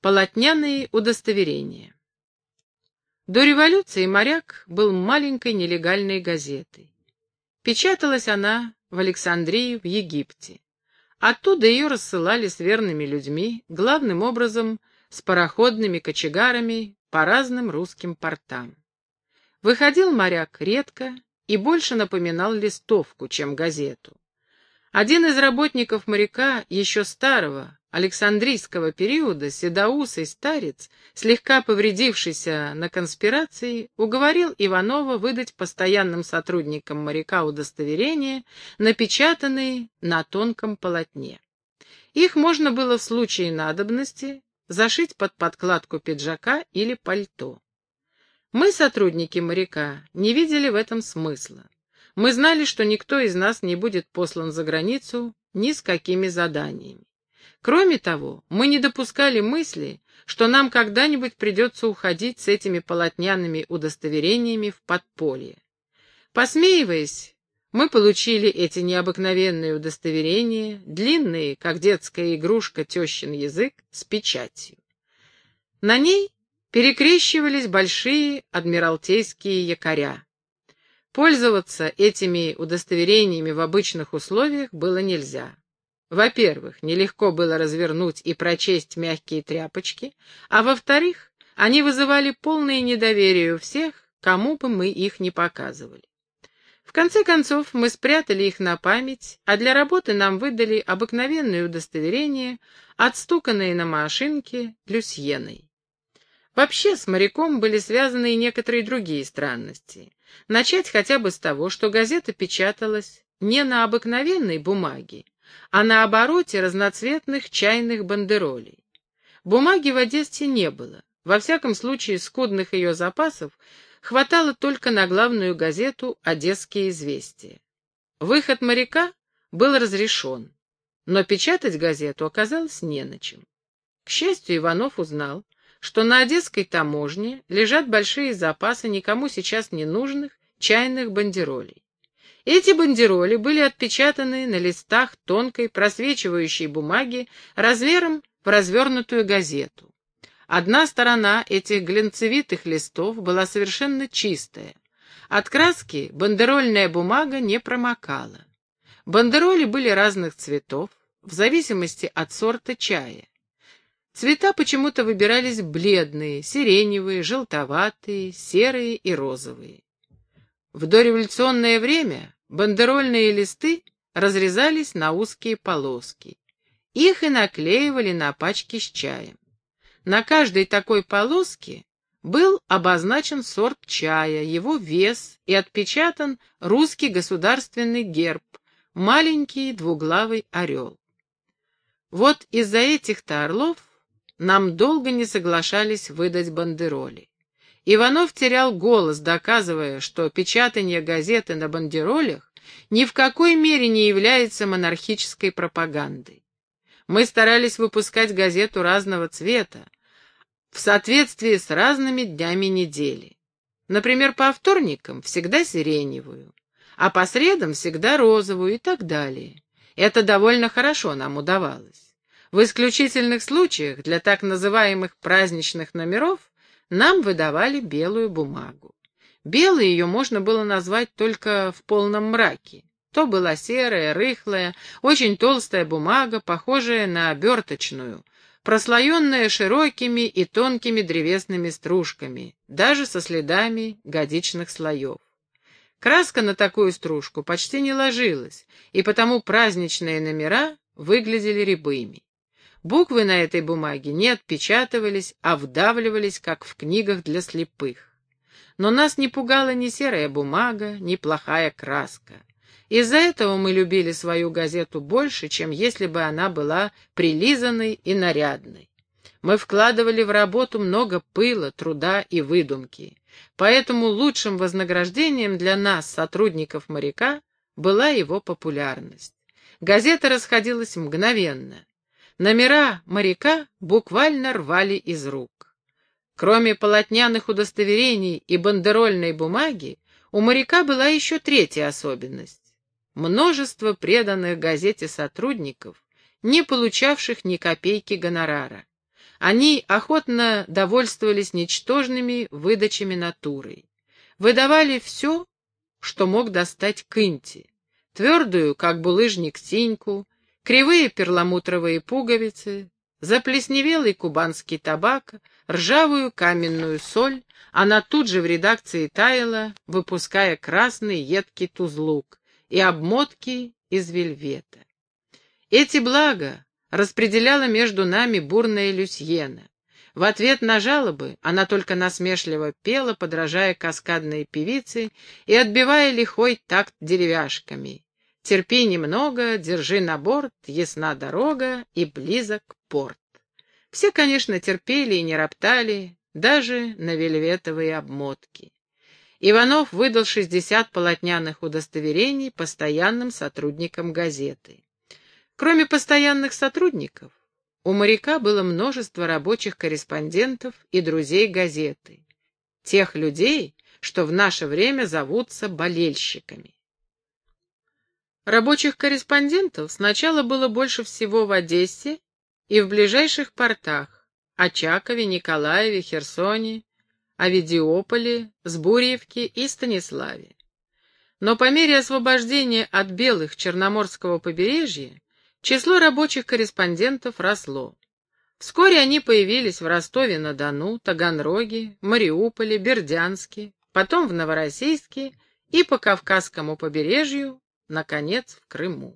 Полотняные удостоверения. До революции «Моряк» был маленькой нелегальной газетой. Печаталась она в Александрии, в Египте. Оттуда ее рассылали с верными людьми, главным образом с пароходными кочегарами по разным русским портам. Выходил «Моряк» редко и больше напоминал листовку, чем газету. Один из работников «Моряка», еще старого, Александрийского периода, седоусый старец, слегка повредившийся на конспирации, уговорил Иванова выдать постоянным сотрудникам «Моряка» удостоверения, напечатанные на тонком полотне. Их можно было в случае надобности зашить под подкладку пиджака или пальто. Мы, сотрудники «Моряка», не видели в этом смысла. Мы знали, что никто из нас не будет послан за границу ни с какими заданиями. Кроме того, мы не допускали мысли, что нам когда-нибудь придется уходить с этими полотняными удостоверениями в подполье. Посмеиваясь, мы получили эти необыкновенные удостоверения, длинные, как детская игрушка тещин язык, с печатью. На ней перекрещивались большие адмиралтейские якоря. Пользоваться этими удостоверениями в обычных условиях было нельзя. Во-первых, нелегко было развернуть и прочесть мягкие тряпочки, а во-вторых, они вызывали полное недоверие у всех, кому бы мы их ни показывали. В конце концов, мы спрятали их на память, а для работы нам выдали обыкновенные удостоверения, отстуканные на машинке люсьеной. Вообще, с «Моряком» были связаны и некоторые другие странности. Начать хотя бы с того, что газета печаталась не на обыкновенной бумаге, а на обороте разноцветных чайных бандеролей. Бумаги в Одессе не было. Во всяком случае, скудных ее запасов хватало только на главную газету «Одесские известия». Выход «Моряка» был разрешен, но печатать газету оказалось не на чем. К счастью, Иванов узнал, что на одесской таможне лежат большие запасы никому сейчас не нужных чайных бандеролей. Эти бандероли были отпечатаны на листах тонкой просвечивающей бумаги размером в развернутую газету. Одна сторона этих глянцевитых листов была совершенно чистая. От краски бандерольная бумага не промокала. Бандероли были разных цветов, в зависимости от сорта чая. Цвета почему-то выбирались бледные, сиреневые, желтоватые, серые и розовые. В дореволюционное время бандерольные листы разрезались на узкие полоски. Их и наклеивали на пачки с чаем. На каждой такой полоске был обозначен сорт чая, его вес и отпечатан русский государственный герб, маленький двуглавый орел. Вот из-за этих-то орлов нам долго не соглашались выдать бандероли. Иванов терял голос, доказывая, что печатание газеты на бандеролях ни в какой мере не является монархической пропагандой. Мы старались выпускать газету разного цвета, в соответствии с разными днями недели. Например, по вторникам всегда сиреневую, а по средам всегда розовую и так далее. Это довольно хорошо нам удавалось. В исключительных случаях для так называемых праздничных номеров нам выдавали белую бумагу. Белой ее можно было назвать только в полном мраке. То была серая, рыхлая, очень толстая бумага, похожая на оберточную, прослоенная широкими и тонкими древесными стружками, даже со следами годичных слоев. Краска на такую стружку почти не ложилась, и потому праздничные номера выглядели рябыми. Буквы на этой бумаге не отпечатывались, а вдавливались, как в книгах для слепых. Но нас не пугала ни серая бумага, ни плохая краска. Из-за этого мы любили свою газету больше, чем если бы она была прилизанной и нарядной. Мы вкладывали в работу много пыла, труда и выдумки. Поэтому лучшим вознаграждением для нас, сотрудников «Моряка», была его популярность. Газета расходилась мгновенно. Номера «Моряка» буквально рвали из рук. Кроме полотняных удостоверений и бандерольной бумаги, у «Моряка» была еще третья особенность. Множество преданных газете сотрудников, не получавших ни копейки гонорара. Они охотно довольствовались ничтожными выдачами натурой. Выдавали все, что мог достать Кынти: твердую, как булыжник, синьку, кривые перламутровые пуговицы, заплесневелый кубанский табак, ржавую каменную соль. Она тут же в редакции таяла, выпуская красный едкий тузлук и обмотки из вельвета. Эти блага распределяла между нами бурная Люсьена. В ответ на жалобы она только насмешливо пела, подражая каскадной певице и отбивая лихой такт деревяшками. «Терпи немного, держи на борт, ясна дорога и близок порт». Все, конечно, терпели и не роптали, даже на вельветовые обмотки. Иванов выдал 60 полотняных удостоверений постоянным сотрудникам газеты. Кроме постоянных сотрудников, у моряка было множество рабочих корреспондентов и друзей газеты, тех людей, что в наше время зовутся болельщиками. Рабочих корреспондентов сначала было больше всего в Одессе и в ближайших портах — Очакове, Николаеве, Херсоне, Авидиополе, Сбурьевке и Станиславе. Но по мере освобождения от белых Черноморского побережья число рабочих корреспондентов росло. Вскоре они появились в Ростове-на-Дону, Таганроге, Мариуполе, Бердянске, потом в Новороссийске и по Кавказскому побережью, наконец, в Крыму.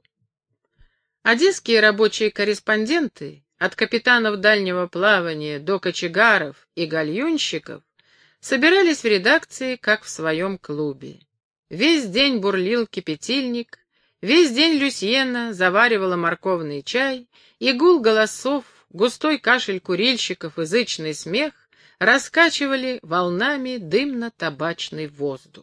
Одесские рабочие корреспонденты, от капитанов дальнего плавания до кочегаров и гальюнщиков, собирались в редакции, как в своем клубе. Весь день бурлил кипятильник, весь день Люсьена заваривала морковный чай, и гул голосов, густой кашель курильщиков и зычный смех раскачивали волнами дымно-табачный воздух.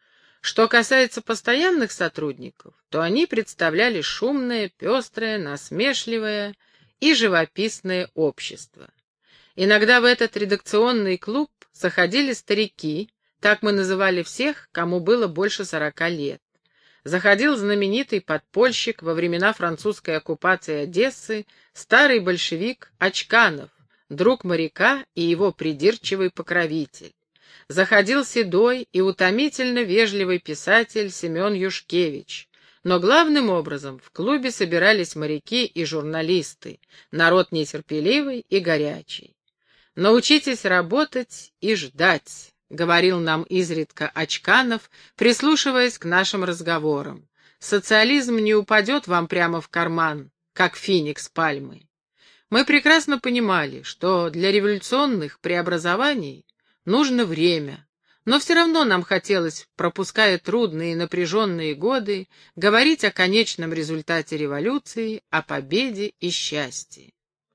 Что касается постоянных сотрудников, то они представляли шумное, пестрое, насмешливое и живописное общество. Иногда в этот редакционный клуб заходили старики, так мы называли всех, кому было больше 40 лет. Заходил знаменитый подпольщик во времена французской оккупации Одессы, старый большевик Очканов, друг моряка и его придирчивый покровитель. Заходил седой и утомительно вежливый писатель Семен Юшкевич. Но главным образом в клубе собирались моряки и журналисты, народ нетерпеливый и горячий. «Научитесь работать и ждать», — говорил нам изредка Очканов, прислушиваясь к нашим разговорам. «Социализм не упадет вам прямо в карман, как финик с пальмы». Мы прекрасно понимали, что для революционных преобразований нужно время, но все равно нам хотелось, пропуская трудные и напряженные годы, говорить о конечном результате революции, о победе и счастье.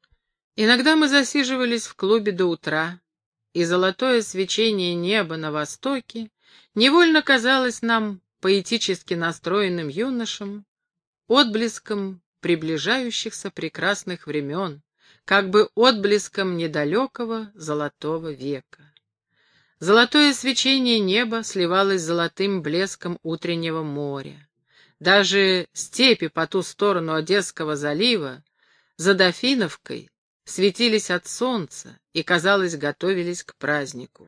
Иногда мы засиживались в клубе до утра, и золотое свечение неба на востоке невольно казалось нам, поэтически настроенным юношам, отблеском приближающихся прекрасных времен, как бы отблеском недалекого золотого века. Золотое свечение неба сливалось с золотым блеском утреннего моря. Даже степи по ту сторону Одесского залива, за Дофиновкой, светились от солнца и, казалось, готовились к празднику.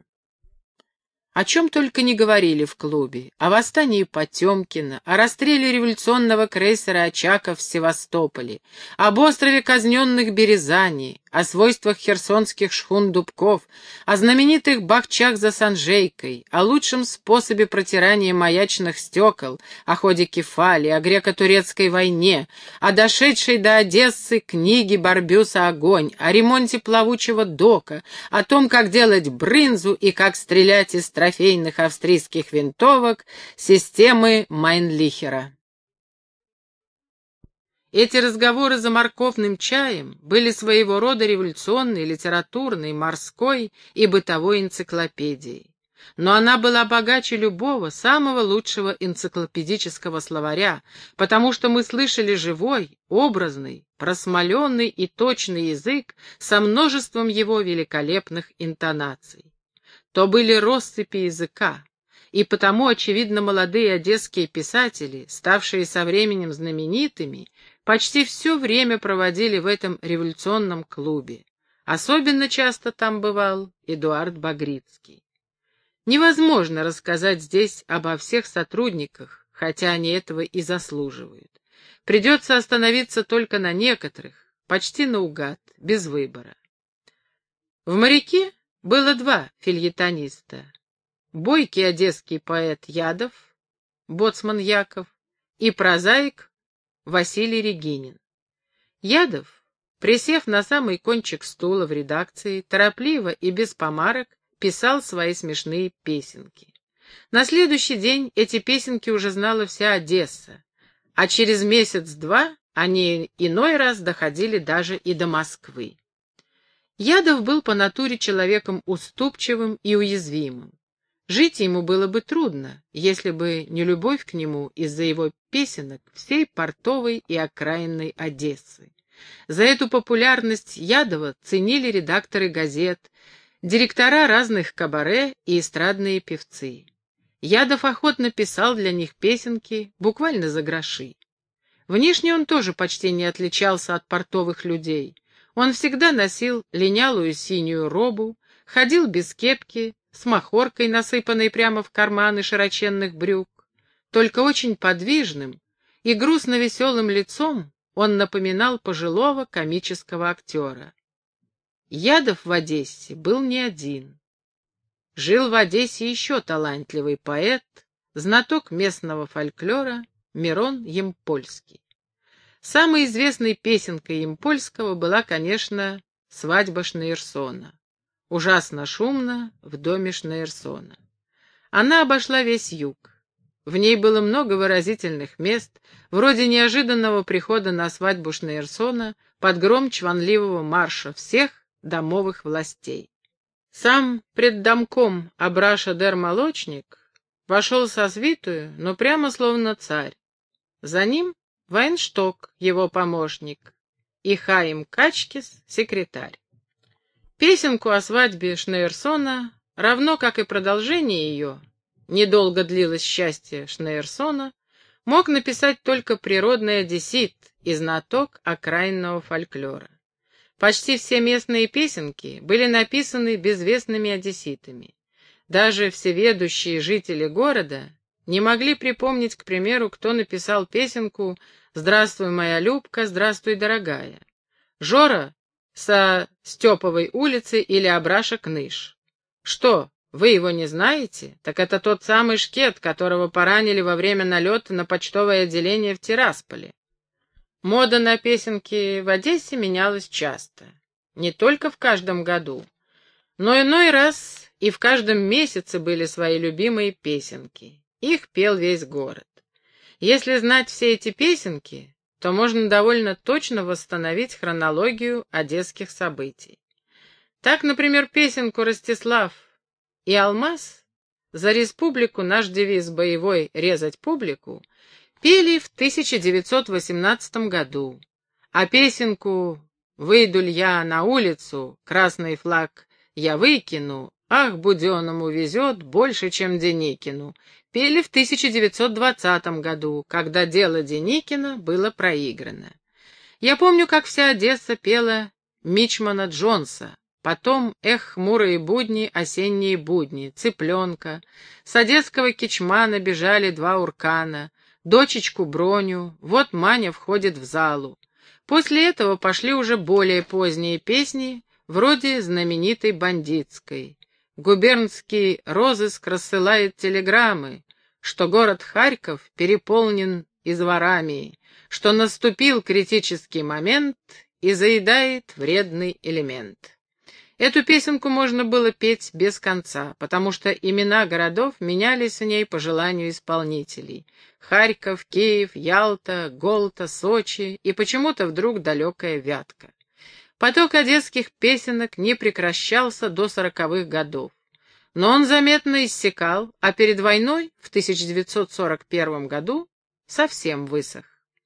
О чем только не говорили в клубе: о восстании Потемкина, о расстреле революционного крейсера «Очаков» в Севастополе, об острове казненных Березани, о свойствах херсонских шхун Дубков, о знаменитых бахчах за Санжейкой, о лучшем способе протирания маячных стекол, о ходе Кефали, о греко-турецкой войне, о дошедшей до Одессы книге Барбюса «Огонь», о ремонте плавучего дока, о том, как делать брынзу и как стрелять из трофейных австрийских винтовок системы Майнлихера. Эти разговоры за морковным чаем были своего рода революционной, литературной, морской и бытовой энциклопедией. Но она была богаче любого, самого лучшего энциклопедического словаря, потому что мы слышали живой, образный, просмоленный и точный язык со множеством его великолепных интонаций. То были россыпи языка, и потому, очевидно, молодые одесские писатели, ставшие со временем знаменитыми, почти все время проводили в этом революционном клубе. Особенно часто там бывал Эдуард Багрицкий. Невозможно рассказать здесь обо всех сотрудниках, хотя они этого и заслуживают. Придется остановиться только на некоторых, почти наугад, без выбора. В «Моряке» было два фельетониста. Бойкий одесский поэт Ядов, боцман Яков, и прозаик Василий Регинин. Ядов, присев на самый кончик стула в редакции, торопливо и без помарок писал свои смешные песенки. На следующий день эти песенки уже знала вся Одесса, а через месяц-два они иной раз доходили даже и до Москвы. Ядов был по натуре человеком уступчивым и уязвимым. Жить ему было бы трудно, если бы не любовь к нему из-за его песенок всей портовой и окраинной Одессы. За эту популярность Ядова ценили редакторы газет, директора разных кабаре и эстрадные певцы. Ядов охотно писал для них песенки, буквально за гроши. Внешне он тоже почти не отличался от портовых людей. Он всегда носил линялую синюю робу, ходил без кепки, с махоркой, насыпанной прямо в карманы широченных брюк. Только очень подвижным и грустно-веселым лицом он напоминал пожилого комического актера. Ядов в Одессе был не один. Жил в Одессе еще талантливый поэт, знаток местного фольклора Мирон Ямпольский. Самой известной песенкой Ямпольского была, конечно, «Свадьба Шнейрсона». Ужасно шумно в доме Шнейрсона. Она обошла весь юг. В ней было много выразительных мест, вроде неожиданного прихода на свадьбу Шнейрсона под гром чванливого марша всех домовых властей. Сам преддомком Абраша-дер-молочник вошел со свитою, но прямо словно царь. За ним Вайншток, его помощник, и Хаим Качкис, секретарь. Песенку о свадьбе Шнейрсона, равно как и продолжение ее, недолго длилось счастье Шнейрсона, мог написать только природный одессит и знаток окраинного фольклора. Почти все местные песенки были написаны безвестными одесситами. Даже всеведущие жители города не могли припомнить, к примеру, кто написал песенку «Здравствуй, моя Любка, здравствуй, дорогая». Жора со Степовой улицы или Абраша Кныш. Что, вы его не знаете? Так это тот самый Шкет, которого поранили во время налета на почтовое отделение в Тирасполе. Мода на песенки в Одессе менялась часто. Не только в каждом году, но иной раз и в каждом месяце были свои любимые песенки. Их пел весь город. Если знать все эти песенки, то можно довольно точно восстановить хронологию одесских событий. Так, например, песенку «Ростислав и Алмаз» «За республику наш девиз боевой резать публику» пели в 1918 году, а песенку «Выйду ль я на улицу, красный флаг я выкину, ах, Буденному везет больше, чем Деникину» пели в 1920 году, когда дело Деникина было проиграно. Я помню, как вся Одесса пела Мичмана Джонса, потом «Эх, хмурые будни, осенние будни», «Цыпленка», с одесского кичмана бежали два уркана, дочечку Броню, вот Маня входит в залу. После этого пошли уже более поздние песни, вроде знаменитой бандитской. Губернский розыск рассылает телеграммы, что город Харьков переполнен изворами, что наступил критический момент и заедает вредный элемент. Эту песенку можно было петь без конца, потому что имена городов менялись в ней по желанию исполнителей. Харьков, Киев, Ялта, Голта, Сочи и почему-то вдруг далекая Вятка. Поток одесских песенок не прекращался до 40-х годов. Но он заметно иссякал, а перед войной, в 1941 году, совсем высох.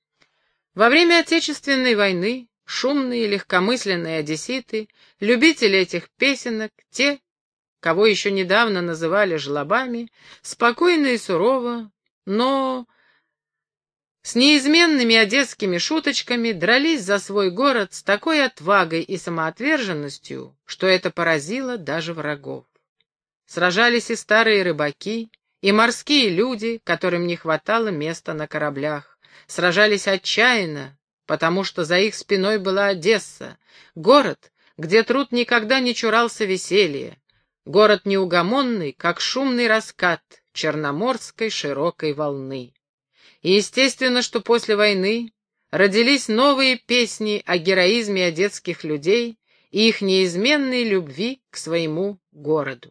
Во время Отечественной войны шумные легкомысленные одесситы, любители этих песенок, те, кого еще недавно называли жлобами, спокойно и сурово, но с неизменными одесскими шуточками дрались за свой город с такой отвагой и самоотверженностью, что это поразило даже врагов. Сражались и старые рыбаки, и морские люди, которым не хватало места на кораблях. Сражались отчаянно, потому что за их спиной была Одесса, город, где труд никогда не чурался веселья, город неугомонный, как шумный раскат черноморской широкой волны. И естественно, что после войны родились новые песни о героизме одесских людей и их неизменной любви к своему городу.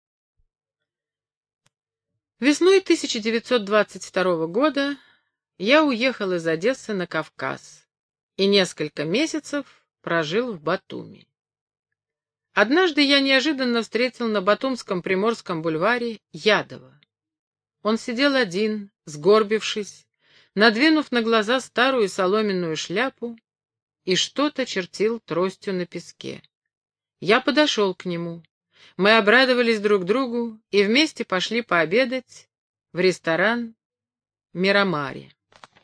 Весной 1922 года я уехал из Одессы на Кавказ и несколько месяцев прожил в Батуми. Однажды я неожиданно встретил на Батумском Приморском бульваре Ядова. Он сидел один, сгорбившись, надвинув на глаза старую соломенную шляпу, и что-то чертил тростью на песке. Я подошел к нему. Мы обрадовались друг другу и вместе пошли пообедать в ресторан «Мирамаре».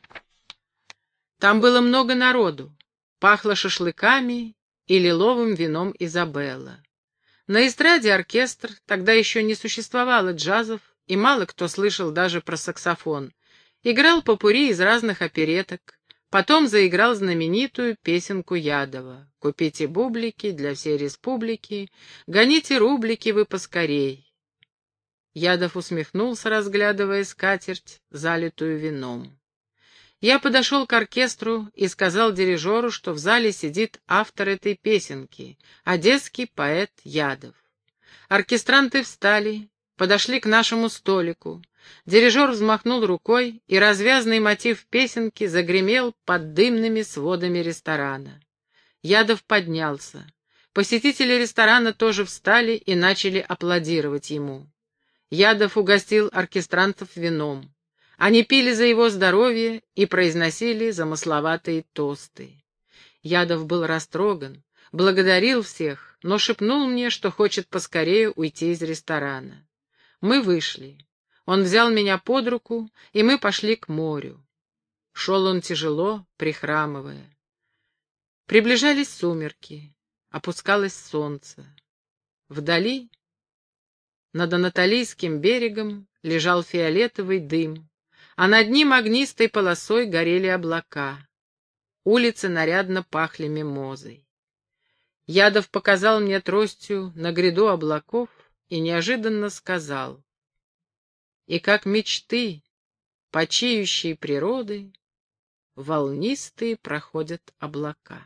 Там было много народу, пахло шашлыками и лиловым вином Изабелла. На эстраде оркестр, тогда еще не существовало джазов, и мало кто слышал даже про саксофон. Играл попурри из разных опереток, потом заиграл знаменитую песенку Ядова: «Купите бублики для всей республики, гоните рублики вы поскорей». Ядов усмехнулся, разглядывая скатерть, залитую вином. Я подошел к оркестру и сказал дирижеру, что в зале сидит автор этой песенки, одесский поэт Ядов. Оркестранты встали, подошли к нашему столику. Дирижер взмахнул рукой, и развязный мотив песенки загремел под дымными сводами ресторана. Ядов поднялся. Посетители ресторана тоже встали и начали аплодировать ему. Ядов угостил оркестрантов вином. Они пили за его здоровье и произносили замысловатые тосты. Ядов был растроган, благодарил всех, но шепнул мне, что хочет поскорее уйти из ресторана. Мы вышли. Он взял меня под руку, и мы пошли к морю. Шел он тяжело, прихрамывая. Приближались сумерки, опускалось солнце. Вдали, над Анатолийским берегом, лежал фиолетовый дым, а над ним огнистой полосой горели облака. Улицы нарядно пахли мимозой. Ядов показал мне тростью на гряду облаков и неожиданно сказал: «И как мечты почиющей природы волнистые проходят облака».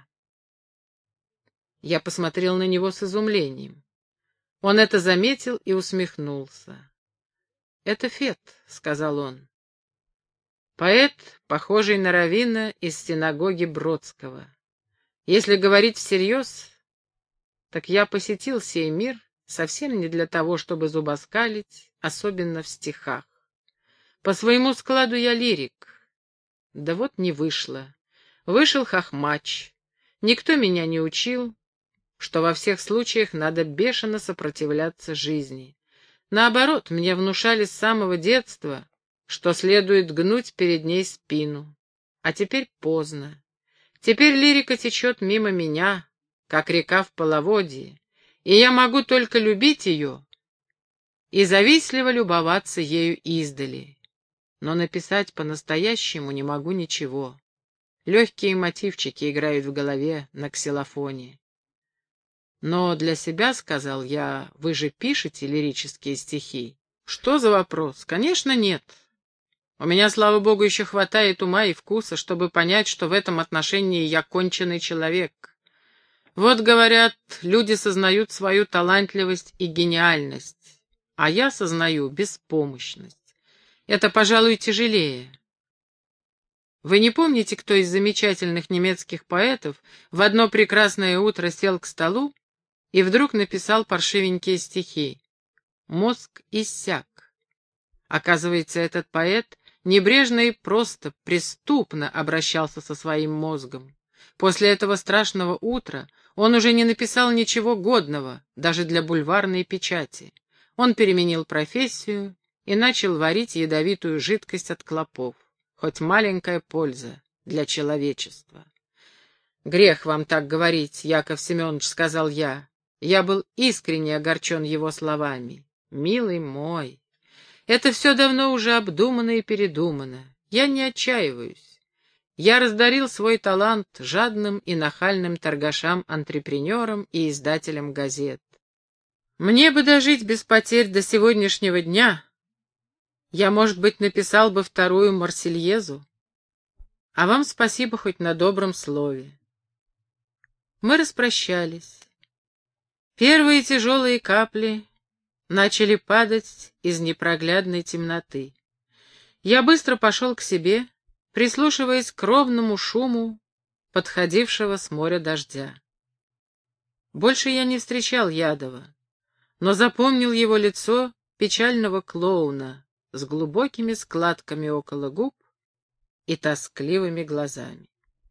Я посмотрел на него с изумлением. Он это заметил и усмехнулся. «Это Фет», — сказал он. «Поэт, похожий на раввина из синагоги Бродского. Если говорить всерьез, так я посетил сей мир совсем не для того, чтобы зубоскалить, особенно в стихах. По своему складу я лирик. Да вот не вышло. Вышел хохмач. Никто меня не учил, что во всех случаях надо бешено сопротивляться жизни. Наоборот, мне внушали с самого детства, что следует гнуть перед ней спину. А теперь поздно. Теперь лирика течет мимо меня, как река в половодье, и я могу только любить ее и завистливо любоваться ею издали. Но написать по-настоящему не могу ничего. Легкие мотивчики играют в голове на ксилофоне. Но для себя, сказал я, вы же пишете лирические стихи. Что за вопрос? Конечно, нет. У меня, слава богу, еще хватает ума и вкуса, чтобы понять, что в этом отношении я конченый человек. Вот, говорят, люди сознают свою талантливость и гениальность, а я сознаю беспомощность. Это, пожалуй, тяжелее. Вы не помните, кто из замечательных немецких поэтов в одно прекрасное утро сел к столу и вдруг написал паршивенькие стихи? Мозг иссяк. Оказывается, этот поэт небрежно и просто, преступно обращался со своим мозгом. После этого страшного утра он уже не написал ничего годного, даже для бульварной печати. Он переменил профессию и начал варить ядовитую жидкость от клопов. хоть маленькая польза для человечества. «Грех вам так говорить, Яков Семенович», — сказал я. Я был искренне огорчен его словами. «Милый мой, это все давно уже обдумано и передумано. Я не отчаиваюсь. Я раздарил свой талант жадным и нахальным торгашам-антрепренерам и издателям газет. Мне бы дожить без потерь до сегодняшнего дня. Я, может быть, написал бы вторую Марсельезу. А вам спасибо хоть на добром слове». Мы распрощались. Первые тяжелые капли начали падать из непроглядной темноты. Я быстро пошел к себе, прислушиваясь к ровному шуму подходившего с моря дождя. Больше я не встречал Ядова, но запомнил его лицо печального клоуна с глубокими складками около губ и тоскливыми глазами.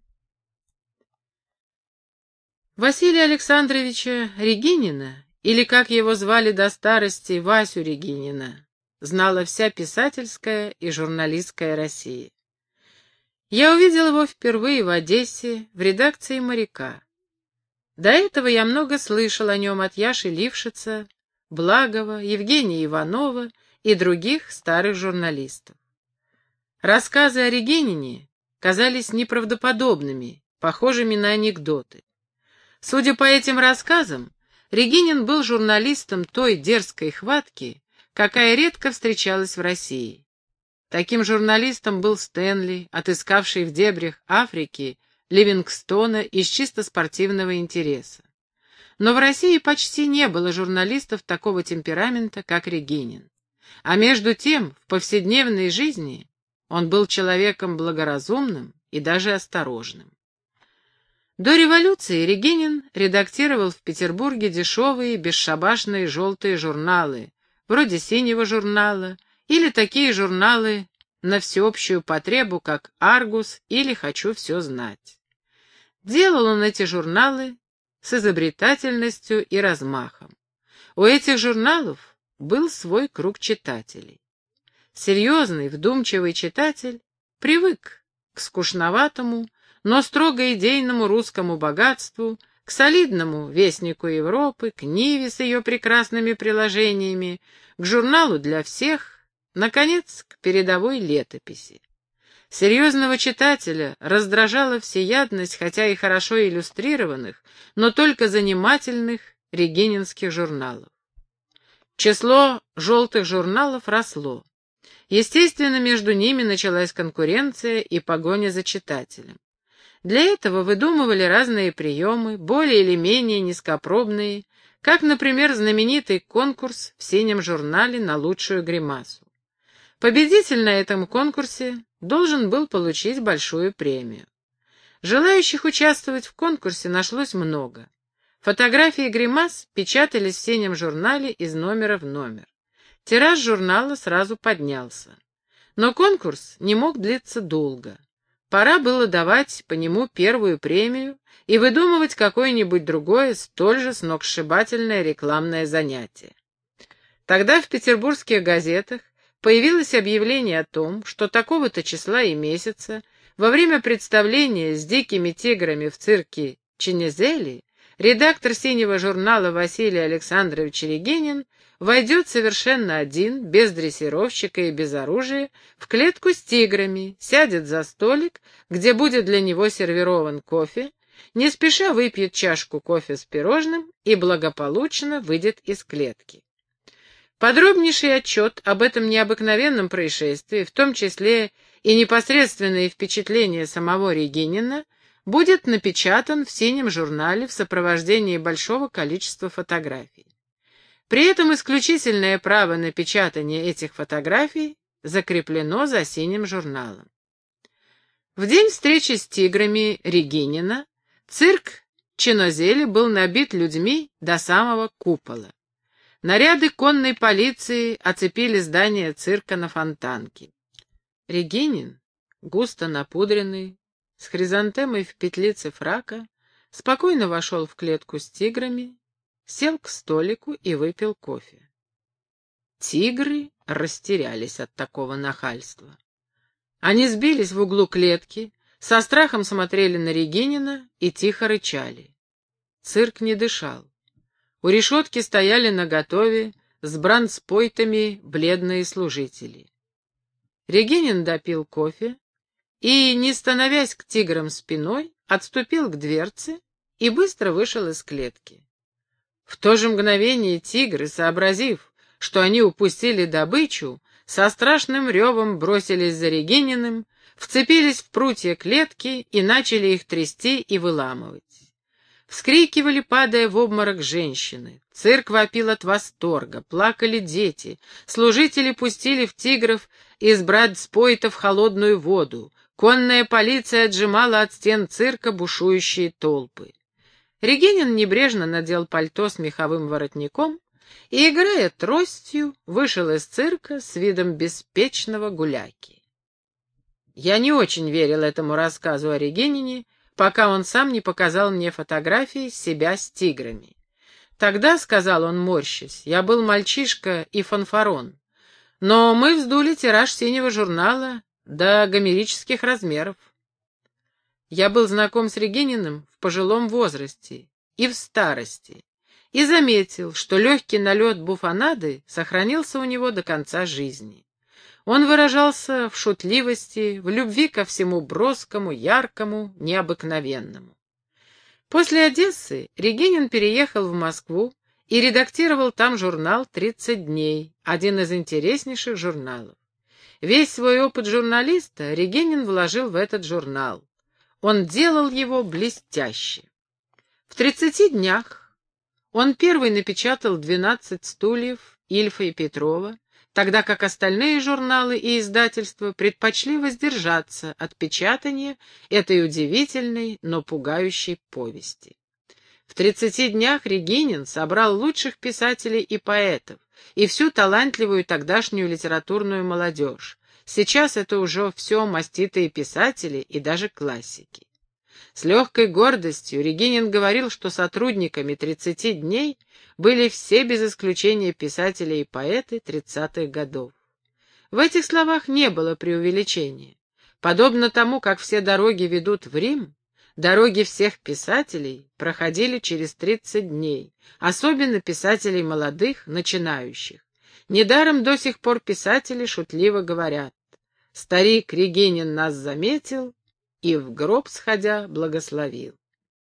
Василия Александровича Регинина, или, как его звали до старости, Васю Регинина, знала вся писательская и журналистская Россия. Я увидел его впервые в Одессе, в редакции «Моряка». До этого я много слышал о нем от Яши Лившица, Благова, Евгения Иванова и других старых журналистов. Рассказы о Регинине казались неправдоподобными, похожими на анекдоты. Судя по этим рассказам, Регинин был журналистом той дерзкой хватки, какая редко встречалась в России. Таким журналистом был Стэнли, отыскавший в дебрях Африки Ливингстона из чисто спортивного интереса. Но в России почти не было журналистов такого темперамента, как Регинин. А между тем, в повседневной жизни он был человеком благоразумным и даже осторожным. До революции Регинин редактировал в Петербурге дешевые, бесшабашные желтые журналы, вроде «Синего журнала», или такие журналы на всеобщую потребу, как «Аргус» или «Хочу все знать». Делал он эти журналы с изобретательностью и размахом. У этих журналов был свой круг читателей. Серьезный, вдумчивый читатель привык к скучноватому, но строго идейному русскому богатству, к солидному «Вестнику Европы», к «Ниве» с ее прекрасными приложениями, к журналу «Для всех», наконец, к передовой летописи. Серьезного читателя раздражала всеядность, хотя и хорошо иллюстрированных, но только занимательных регининских журналов. Число желтых журналов росло. Естественно, между ними началась конкуренция и погоня за читателем. Для этого выдумывали разные приемы, более или менее низкопробные, как, например, знаменитый конкурс в «Синем журнале» на лучшую гримасу. Победитель на этом конкурсе должен был получить большую премию. Желающих участвовать в конкурсе нашлось много. Фотографии гримас печатались в «Синем журнале» из номера в номер. Тираж журнала сразу поднялся. Но конкурс не мог длиться долго. Пора было давать по нему первую премию и выдумывать какое-нибудь другое, столь же сногсшибательное рекламное занятие. Тогда в петербургских газетах появилось объявление о том, что такого-то числа и месяца во время представления с дикими тиграми в цирке Ченезели редактор «Синего журнала» Василий Александрович Регинин войдет совершенно один, без дрессировщика и без оружия, в клетку с тиграми, сядет за столик, где будет для него сервирован кофе, не спеша выпьет чашку кофе с пирожным и благополучно выйдет из клетки. Подробнейший отчет об этом необыкновенном происшествии, в том числе и непосредственные впечатления самого Регинина, будет напечатан в «Синем журнале» в сопровождении большого количества фотографий. При этом исключительное право на печатание этих фотографий закреплено за «Синим журналом». В день встречи с тиграми Регинина цирк Ченезели был набит людьми до самого купола. Наряды конной полиции оцепили здание цирка на Фонтанке. Регинин, густо напудренный, с хризантемой в петлице фрака, спокойно вошел в клетку с тиграми, сел к столику и выпил кофе. Тигры растерялись от такого нахальства. Они сбились в углу клетки, со страхом смотрели на Регинина и тихо рычали. Цирк не дышал. У решетки стояли наготове с бранспойтами бледные служители. Регинин допил кофе и, не становясь к тиграм спиной, отступил к дверце и быстро вышел из клетки. В то же мгновение тигры, сообразив, что они упустили добычу, со страшным ревом бросились за Регининым, вцепились в прутья клетки и начали их трясти и выламывать. Вскрикивали, падая в обморок, женщины. Цирк вопил от восторга, плакали дети. Служители пустили в тигров из бранспойтов холодную воду. Конная полиция отжимала от стен цирка бушующие толпы. Регинин небрежно надел пальто с меховым воротником и, играя тростью, вышел из цирка с видом беспечного гуляки. Я не очень верил этому рассказу о Регинине, пока он сам не показал мне фотографии себя с тиграми. Тогда, — сказал он, морщась, — я был мальчишка и фанфарон, но мы вздули тираж синего журнала до гомерических размеров. Я был знаком с Регининым в пожилом возрасте и в старости, и заметил, что легкий налет буфонады сохранился у него до конца жизни. Он выражался в шутливости, в любви ко всему броскому, яркому, необыкновенному. После Одессы Регинин переехал в Москву и редактировал там журнал «30 дней», один из интереснейших журналов. Весь свой опыт журналиста Регинин вложил в этот журнал. Он делал его блестяще. В 30 днях он первый напечатал 12 стульев Ильфа и Петрова, тогда как остальные журналы и издательства предпочли воздержаться от печатания этой удивительной, но пугающей повести. В 30 днях Регинин собрал лучших писателей и поэтов, и всю талантливую тогдашнюю литературную молодежь. Сейчас это уже все маститые писатели и даже классики. С легкой гордостью Регинин говорил, что сотрудниками 30 дней были все без исключения писатели и поэты 30-х годов. В этих словах не было преувеличения. Подобно тому, как все дороги ведут в Рим, дороги всех писателей проходили через 30 дней, особенно писателей молодых, начинающих. Недаром до сих пор писатели шутливо говорят: «Старик Регинин нас заметил и в гроб сходя благословил».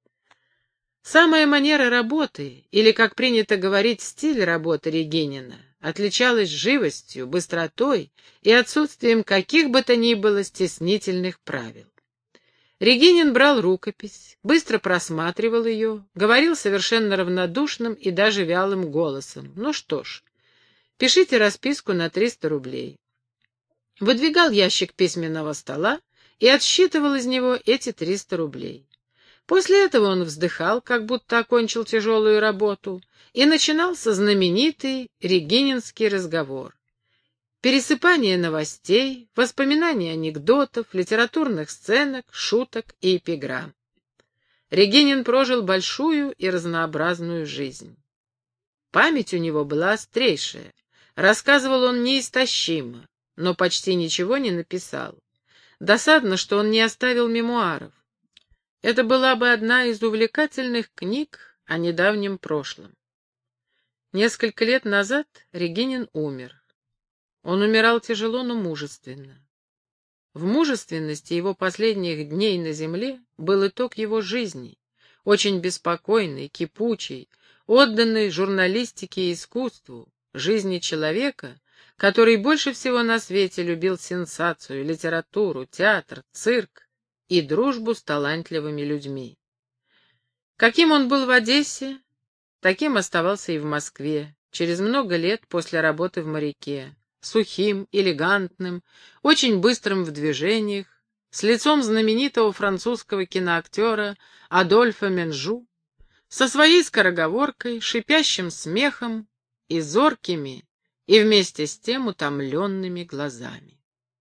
Самая манера работы, или, как принято говорить, стиль работы Регинина, отличалась живостью, быстротой и отсутствием каких бы то ни было стеснительных правил. Регинин брал рукопись, быстро просматривал ее, говорил совершенно равнодушным и даже вялым голосом: «Ну что ж, пишите расписку на 300 рублей». Выдвигал ящик письменного стола и отсчитывал из него эти 300 рублей. После этого он вздыхал, как будто окончил тяжелую работу, и начинался знаменитый регининский разговор. Пересыпание новостей, воспоминания анекдотов, литературных сценок, шуток и эпиграмм. Регинин прожил большую и разнообразную жизнь. Память у него была острейшая, рассказывал он неистощимо, но почти ничего не написал. Досадно, что он не оставил мемуаров. Это была бы одна из увлекательных книг о недавнем прошлом. Несколько лет назад Регинин умер. Он умирал тяжело, но мужественно. В мужественности его последних дней на земле был итог его жизни, очень беспокойный, кипучий, отданный журналистике и искусству, жизни человека, который больше всего на свете любил сенсацию, литературу, театр, цирк и дружбу с талантливыми людьми. Каким он был в Одессе, таким оставался и в Москве, через много лет после работы в «Моряке», сухим, элегантным, очень быстрым в движениях, с лицом знаменитого французского киноактера Адольфа Менжу, со своей скороговоркой, шипящим смехом и зоркими, и вместе с тем утомленными глазами.